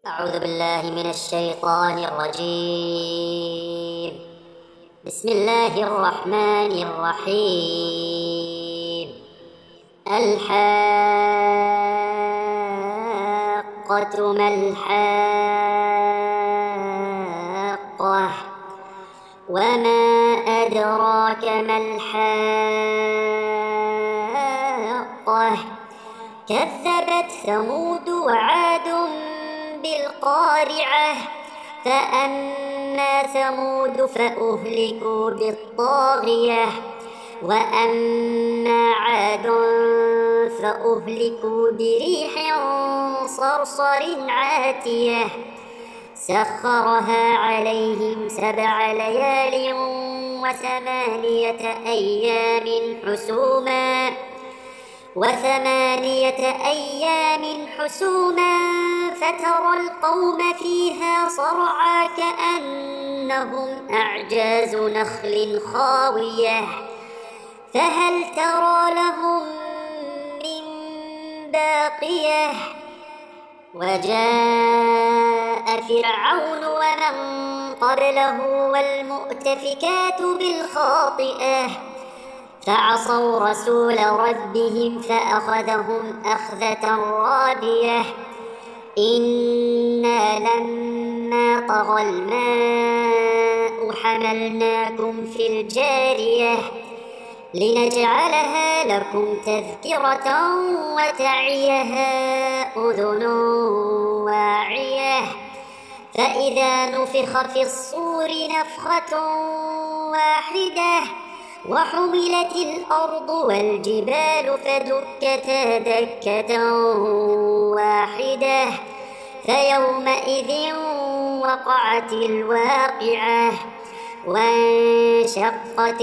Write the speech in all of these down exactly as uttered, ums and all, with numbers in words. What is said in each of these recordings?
أعوذ بالله من الشيطان الرجيم. بسم الله الرحمن الرحيم. الحاقة ما الحاقة وما أدراك ما الحاقة كذبت ثمود وعاد بالقارعة فأما ثمود فأهلكوا بالطاغية وأما عاد فأهلكوا بريح صرصر عاتية سخرها عليهم سبع ليال وثمانية أيام حسوما وثمانية أيام حسوما فترى القوم فيها صرعى كأنهم أعجاز نخل خاوية فهل ترى لهم من باقية وجاء فرعون ومن قبله والمؤتفكات بالخاطئة فعصوا رسول ربهم فأخذهم أخذة رابية إنا لما طغى الماء حملناكم في الجارية لنجعلها لكم تذكرة وتعيها أذن واعية فإذا نفخ في الصور نفخة واحدة وحملت الأرض والجبال فدكتا دكة واحدة فيومئذ وقعت الواقعة وانشقت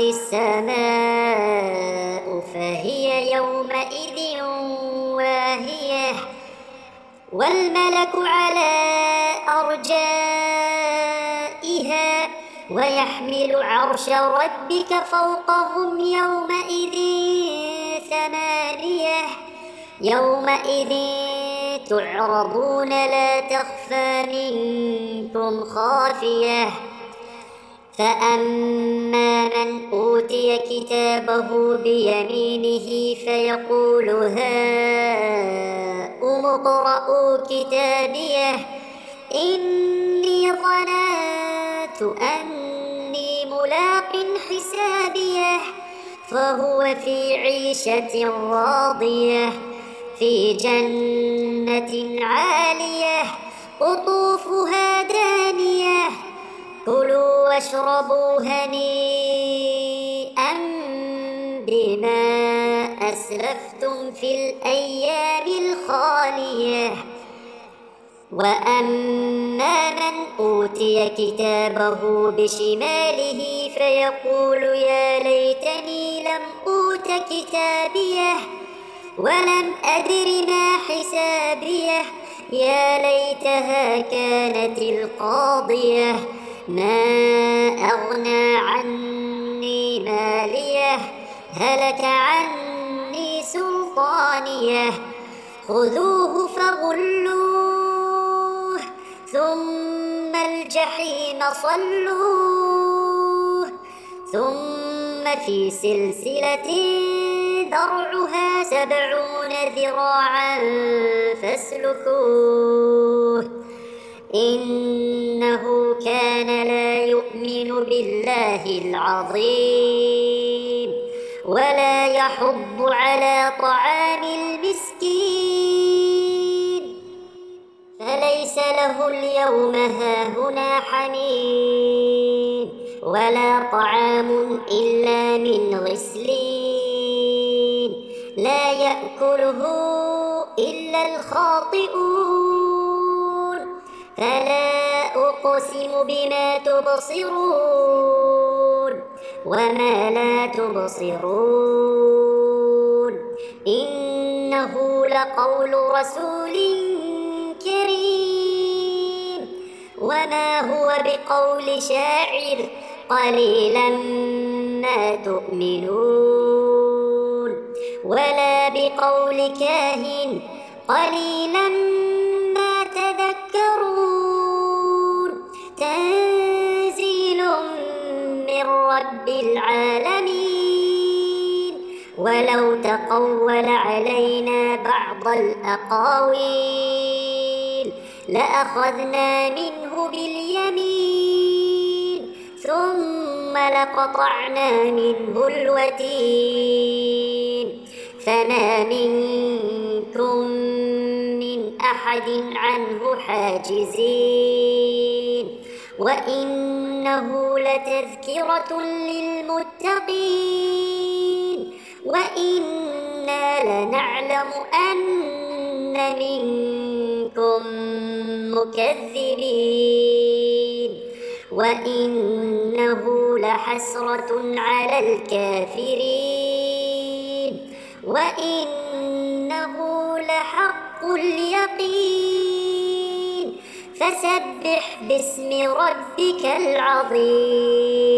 السماء فهي يومئذ واهية والملك على أرجائها ويحمل عرش ربك فوقهم يومئذ ثمانية يومئذ تعرضون لا تخفى منكم خافية فأما من أوتي كتابه بيمينه فيقول هاؤم اقرءوا كتابيه إني ظننت أني ملاق حسابيه فهو في عيشة راضية في جنة عالية قطوفها دانية كلوا واشربوا هنيئا بما أسرفتم في الأيام الخالية وأما من أوتي كتابه بشماله فيقول يا ليتني لم أوت كتابيه ولم أدر ما حسابيه يا ليتها كانت القاضية ما أغنى عني ماليه هلك عني سلطانيه خذوه فغلوه ثم الجحيم صلوه ثم في سلسلة ذرعها سبعون ذراعا فاسلكوه إنه كان لا يؤمن بالله العظيم ولا يحض على طعام المسكين فليس له اليوم هاهنا حميم ولا طعام إلا من غسلين لا يأكله إلا الخاطئون فلا أقسم بما تبصرون وما لا تبصرون إنه لقول رسول كريم وما هو بقول شاعر قليلا ما تؤمنون ولا بقول كاهن قليلا ما تذكرون تقول علينا بعض الأقاويل لأخذنا منه باليمين ثم لقطعنا منه الوتين فما منكم من أحد عنه حاجزين وإنه لتذكرة للمتقين وإنا لنعلم أن منكم مكذبين وإنه لحسرة على الكافرين وإنه لحق اليقين فسبح باسم ربك العظيم.